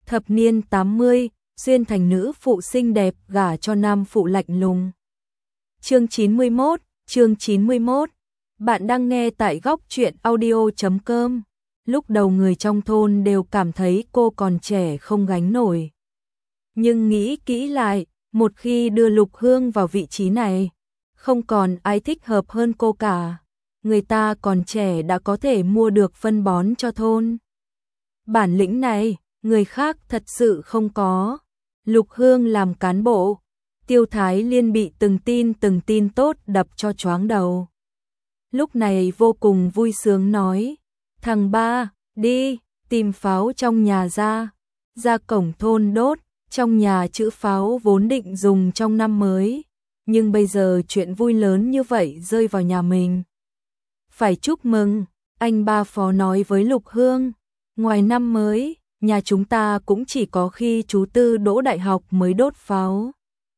Thập niên 80, xuyên thành nữ phụ xinh đẹp gả cho nam phụ lạnh lùng. Chương 91. Bạn đang nghe tại góc truyện audio.com. Lúc đầu người trong thôn đều cảm thấy cô còn trẻ không gánh nổi. Nhưng nghĩ kỹ lại, một khi đưa Lục Hương vào vị trí này, không còn ai thích hợp hơn cô cả. Người ta còn trẻ đã có thể mua được phân bón cho thôn. Bản lĩnh này, người khác thật sự không có. Lục Hương làm cán bộ, Tiêu Thái Liên bị từng tin tốt đập cho choáng đầu. Lúc này vô cùng vui sướng nói, thằng ba, đi, tìm pháo trong nhà ra cổng thôn đốt, trong nhà trữ pháo vốn định dùng trong năm mới. Nhưng bây giờ chuyện vui lớn như vậy rơi vào nhà mình. Phải chúc mừng, anh ba phó nói với Lục Hương, ngoài năm mới, nhà chúng ta cũng chỉ có khi chú Tư đỗ đại học mới đốt pháo.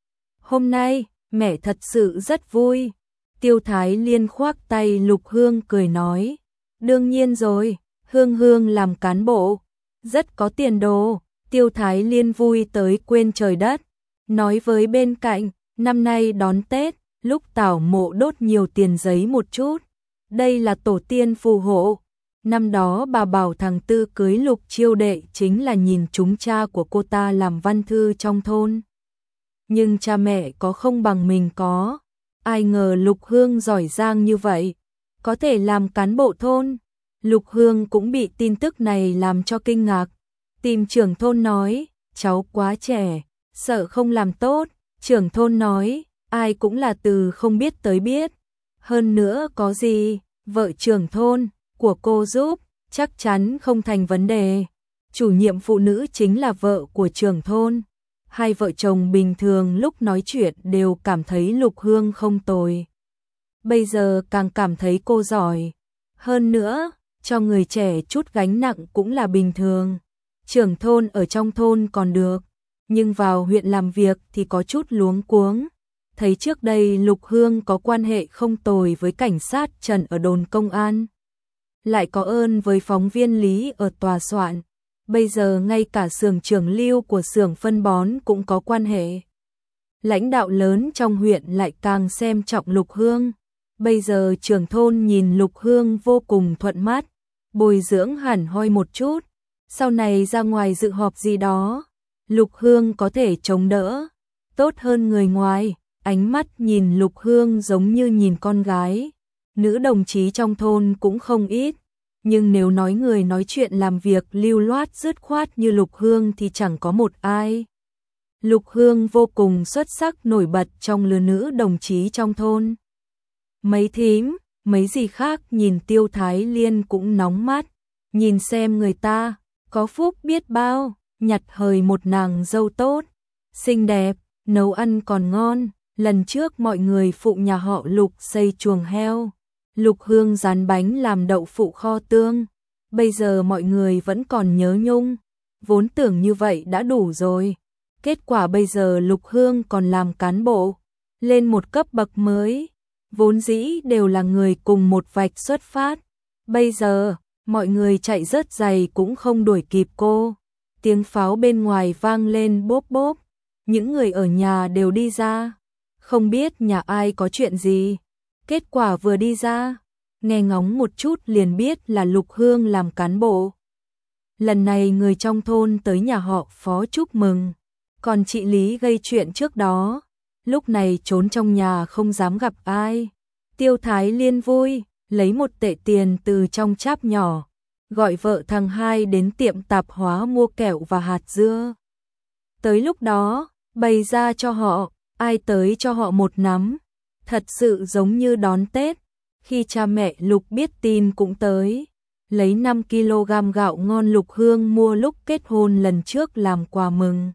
Hôm nay, mẹ thật sự rất vui. Tiêu Thái Liên khoác tay Lục Hương cười nói, đương nhiên rồi, Hương làm cán bộ, rất có tiền đồ. Tiêu Thái Liên vui tới quên trời đất, nói với bên cạnh, năm nay đón Tết, lúc tảo mộ đốt nhiều tiền giấy một chút. Đây là tổ tiên phù hộ. Năm đó bà bảo thằng Tư cưới Lục Chiêu đệ chính là nhìn chúng cha của cô ta làm văn thư trong thôn. Nhưng cha mẹ có không bằng mình có. Ai ngờ Lục Hương giỏi giang như vậy, có thể làm cán bộ thôn. Lục Hương cũng bị tin tức này làm cho kinh ngạc. Tìm trưởng thôn nói, cháu quá trẻ, sợ không làm tốt. Trưởng thôn nói, ai cũng là từ không biết tới biết. Hơn nữa có gì, vợ trưởng thôn của cô giúp, chắc chắn không thành vấn đề. Chủ nhiệm phụ nữ chính là vợ của trưởng thôn. Hai vợ chồng bình thường lúc nói chuyện đều cảm thấy Lục Hương không tồi. Bây giờ càng cảm thấy cô giỏi. Hơn nữa, cho người trẻ chút gánh nặng cũng là bình thường. Trưởng thôn ở trong thôn còn được, nhưng vào huyện làm việc thì có chút luống cuống. Thấy trước đây Lục Hương có quan hệ không tồi với cảnh sát Trần ở đồn công an. Lại có ơn với phóng viên Lý ở tòa soạn. Bây giờ ngay cả xưởng trưởng Lưu của xưởng phân bón cũng có quan hệ. Lãnh đạo lớn trong huyện lại càng xem trọng Lục Hương. Bây giờ trưởng thôn nhìn Lục Hương vô cùng thuận mắt, bồi dưỡng hẳn hoi một chút. Sau này ra ngoài dự họp gì đó, Lục Hương có thể chống đỡ, tốt hơn người ngoài. Ánh mắt nhìn Lục Hương giống như nhìn con gái. Nữ đồng chí trong thôn cũng không ít, nhưng nếu nói người nói chuyện làm việc lưu loát dứt khoát như Lục Hương thì chẳng có một ai. Lục Hương vô cùng xuất sắc nổi bật trong lứa nữ đồng chí trong thôn. Mấy thím, mấy gì khác nhìn Tiêu Thái Liên cũng nóng mắt, nhìn xem người ta có phúc biết bao, nhặt hời một nàng dâu tốt, xinh đẹp, nấu ăn còn ngon. Lần trước mọi người phụ nhà họ Lục xây chuồng heo, Lục Hương rán bánh làm đậu phụ kho tương. Bây giờ mọi người vẫn còn nhớ nhung, vốn tưởng như vậy đã đủ rồi. Kết quả bây giờ Lục Hương còn làm cán bộ, lên một cấp bậc mới. Vốn dĩ đều là người cùng một vạch xuất phát. Bây giờ, mọi người chạy rớt giày cũng không đuổi kịp cô. Tiếng pháo bên ngoài vang lên bốp bốp, những người ở nhà đều đi ra. Không biết nhà ai có chuyện gì. Kết quả vừa đi ra, nghe ngóng một chút liền biết là Lục Hương làm cán bộ. Lần này người trong thôn tới nhà họ Phó chúc mừng. Còn chị Lý gây chuyện trước đó, lúc này trốn trong nhà không dám gặp ai. Tiêu Thái Liên vui, lấy 1 tệ tiền từ trong cháp nhỏ, gọi vợ thằng hai đến tiệm tạp hóa mua kẹo và hạt dưa. Tới lúc đó, bày ra cho họ. Ai tới cho họ một nắm, thật sự giống như đón Tết. Khi cha mẹ Lục biết tin cũng tới, lấy 5 kg gạo ngon Lục Hương mua lúc kết hôn lần trước làm quà mừng.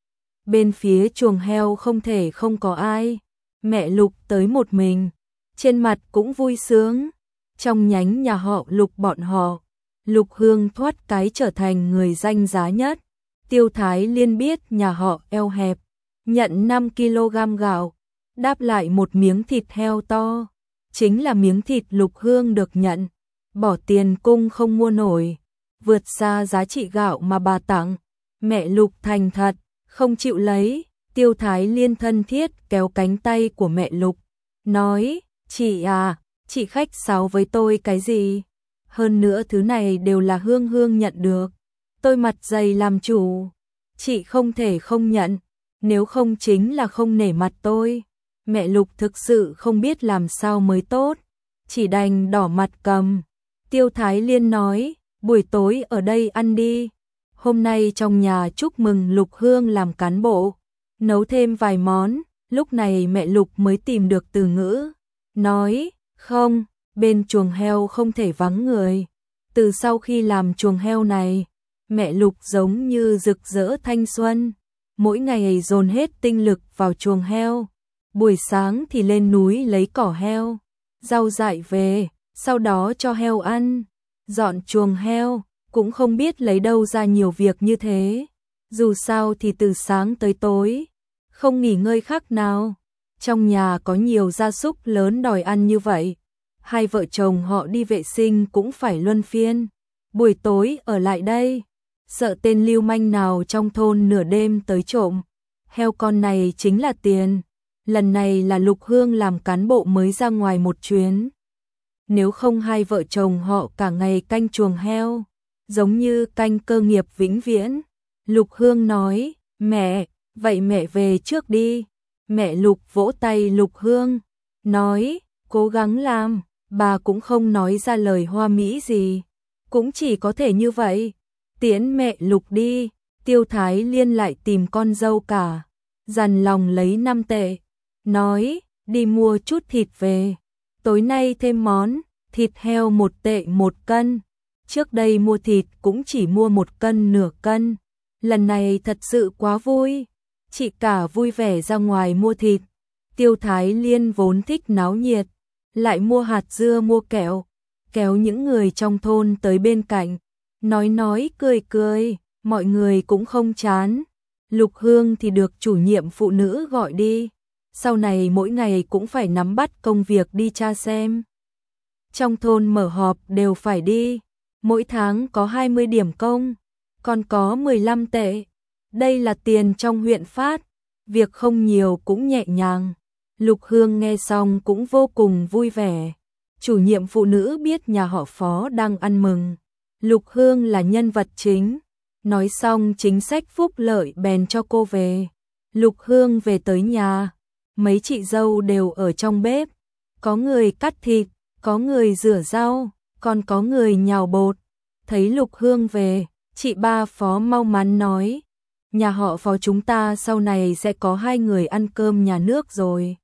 Bên phía chuồng heo không thể không có ai, mẹ Lục tới một mình, trên mặt cũng vui sướng. Trong nhánh nhà họ Lục bọn họ, Lục Hương thoát cái trở thành người danh giá nhất. Tiêu Thái Liên biết nhà họ eo hẹp, nhận 5 kg gạo, đáp lại một miếng thịt heo to, chính là miếng thịt Lục Hương được nhận, bỏ tiền cung không mua nổi, vượt xa giá trị gạo mà bà tặng. Mẹ Lục thành thật, không chịu lấy. Tiêu Thái Liên thân thiết kéo cánh tay của mẹ Lục, nói, chị à, chị khách sáo với tôi cái gì? Hơn nữa thứ này đều là Hương Hương nhận được. Tôi mặt dày làm chủ, chị không thể không nhận, nếu không chính là không nể mặt tôi. Mẹ Lục thực sự không biết làm sao mới tốt, chỉ đành đỏ mặt cầm. Tiêu Thái Liên nói, buổi tối ở đây ăn đi. Hôm nay trong nhà chúc mừng Lục Hương làm cán bộ, nấu thêm vài món. Lúc này mẹ Lục mới tìm được từ ngữ, nói, không, bên chuồng heo không thể vắng người. Từ sau khi làm chuồng heo này, mẹ Lục giống như rực rỡ thanh xuân, mỗi ngày dồn hết tinh lực vào chuồng heo. Buổi sáng thì lên núi lấy cỏ heo, rau dại về, sau đó cho heo ăn, dọn chuồng heo, cũng không biết lấy đâu ra nhiều việc như thế. Dù sao thì từ sáng tới tối, không nghỉ ngơi khác nào. Trong nhà có nhiều gia súc lớn đòi ăn như vậy, hai vợ chồng họ đi vệ sinh cũng phải luân phiên. Buổi tối ở lại đây, sợ tên lưu manh nào trong thôn nửa đêm tới trộm. Heo con này chính là tiền. Lần này là Lục Hương làm cán bộ mới ra ngoài một chuyến. Nếu không hai vợ chồng họ cả ngày canh chuồng heo, giống như canh cơ nghiệp vĩnh viễn. Lục Hương nói, mẹ, vậy mẹ về trước đi. Mẹ Lục vỗ tay Lục Hương, nói, cố gắng làm. Bà cũng không nói ra lời hoa mỹ gì, cũng chỉ có thể như vậy. Tiễn mẹ Lục đi. Tiêu Thái Liên lại tìm con dâu cả, dằn lòng lấy 5 tệ, nói, đi mua chút thịt về. Tối nay thêm món, thịt heo 1 tệ 1 cân. Trước đây mua thịt cũng chỉ mua 1 cân nửa cân. Lần này thật sự quá vui. Chị cả vui vẻ ra ngoài mua thịt. Tiêu Thái Liên vốn thích náo nhiệt, lại mua hạt dưa mua kẹo, kéo những người trong thôn tới bên cạnh, nói cười cười, mọi người cũng không chán. Lục Hương thì được chủ nhiệm phụ nữ gọi đi, sau này mỗi ngày cũng phải nắm bắt công việc đi tra xem. Trong thôn mở họp đều phải đi, mỗi tháng có 20 điểm công, còn có 15 tệ. Đây là tiền trong huyện phát, việc không nhiều cũng nhẹ nhàng. Lục Hương nghe xong cũng vô cùng vui vẻ. Chủ nhiệm phụ nữ biết nhà họ Phó đang ăn mừng. Lục Hương là nhân vật chính. Nói xong chính sách phúc lợi bèn cho cô về. Lục Hương về tới nhà, mấy chị dâu đều ở trong bếp. Có người cắt thịt, có người rửa rau, còn có người nhào bột. Thấy Lục Hương về, chị ba Phó mau mắn nói, nhà họ Phó chúng ta sau này sẽ có 2 người ăn cơm nhà nước rồi.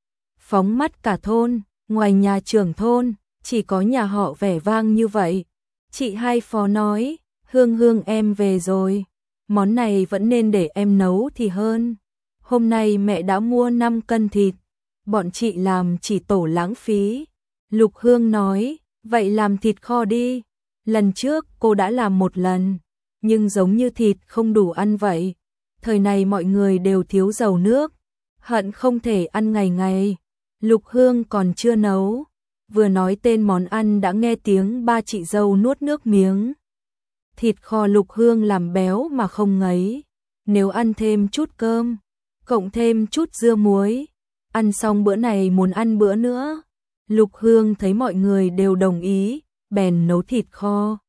Phóng mắt cả thôn, ngoài nhà trưởng thôn, chỉ có nhà họ vẻ vang như vậy. Chị hai Phó nói, Hương Hương em về rồi, món này vẫn nên để em nấu thì hơn. Hôm nay mẹ đã mua 5 cân thịt, bọn chị làm chỉ tổ lãng phí. Lục Hương nói, vậy làm thịt kho đi. Lần trước cô đã làm 1 lần, nhưng giống như thịt không đủ ăn vậy. Thời này mọi người đều thiếu dầu nước, hận không thể ăn ngày ngày. Lục Hương còn chưa nấu, vừa nói tên món ăn đã nghe tiếng ba chị dâu nuốt nước miếng. Thịt kho Lục Hương làm béo mà không ngấy, nếu ăn thêm chút cơm, cộng thêm chút dưa muối, ăn xong bữa này muốn ăn bữa nữa. Lục Hương thấy mọi người đều đồng ý, bèn nấu thịt kho.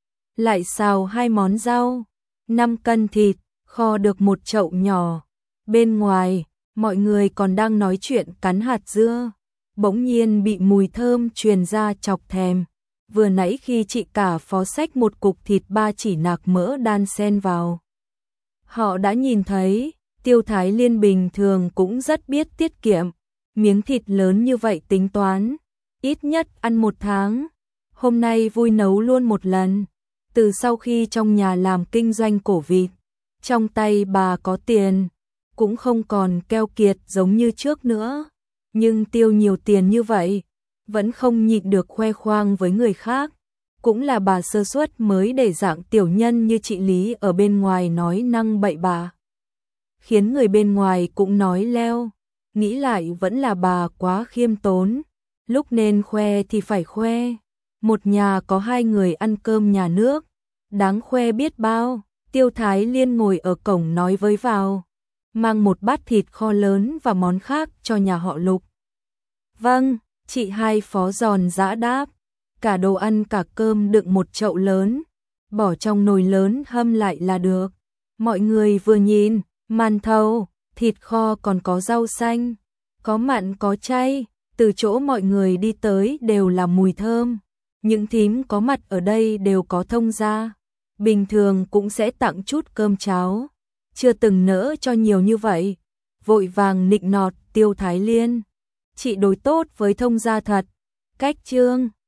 Lại xào 2 món rau, 5 cân thịt, kho được 1 chậu nhỏ. Bên ngoài, mọi người còn đang nói chuyện cắn hạt dưa, bỗng nhiên bị mùi thơm truyền ra chọc thèm. Vừa nãy khi chị cả Phó xách 1 cục thịt 3 chỉ nạc mỡ đan xen vào, họ đã nhìn thấy. Tiêu Thái Liên bình thường cũng rất biết tiết kiệm, miếng thịt lớn như vậy tính toán, ít nhất ăn 1 tháng. Hôm nay vui nấu luôn 1 lần. Từ sau khi trong nhà làm kinh doanh cổ vịt, trong tay bà có tiền, cũng không còn keo kiệt giống như trước nữa. Nhưng tiêu nhiều tiền như vậy, vẫn không nhịn được khoe khoang với người khác. Cũng là bà sơ suất mới để dạng tiểu nhân như chị Lý ở bên ngoài nói năng bậy bạ, khiến người bên ngoài cũng nói leo. Nghĩ lại vẫn là bà quá khiêm tốn, lúc nên khoe thì phải khoe. Một nhà có 2 người ăn cơm nhà nước, đáng khoe biết bao. Tiêu Thái Liên ngồi ở cổng nói với vào, mang một bát thịt kho lớn và món khác cho nhà họ Lục. Vâng, chị hai phó giòn giã đáp, cả đồ ăn cả cơm đựng một chậu lớn, bỏ trong nồi lớn hâm lại là được. Mọi người vừa nhìn, màn thầu, thịt kho còn có rau xanh, có mặn có chay, từ chỗ mọi người đi tới đều là mùi thơm. Những thím có mặt ở đây đều có thông gia, bình thường cũng sẽ tặng chút cơm cháo, chưa từng nỡ cho nhiều như vậy. Vội vàng nịnh nọt Tiêu Thái Liên, chị đối tốt với thông gia thật. Cách Trương